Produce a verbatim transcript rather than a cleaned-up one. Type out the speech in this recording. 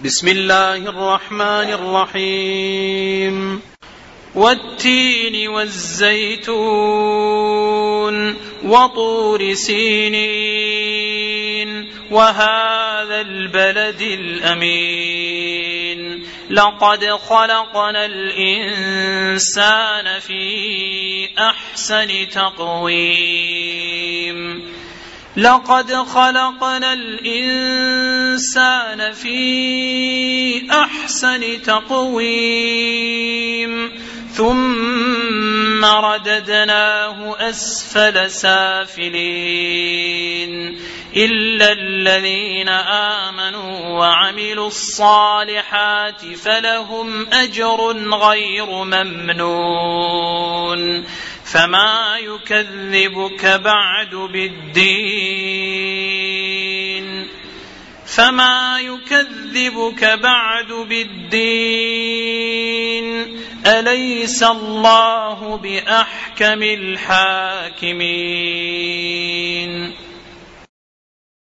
بسم الله الرحمن الرحيم والتين والزيتون وطور سينين وهذا البلد الأمين لقد خلقنا الإنسان في أحسن تقويم لقد خلقنا الإنسان في أحسن تقويم ثم رددناه أسفل سافلين إلا الذين آمنوا وعملوا الصالحات فلهم أجر غير ممنون فما يكذبك بعد بالدين فما يكذبك بعد بالدين أليس الله بأحكم الحاكمين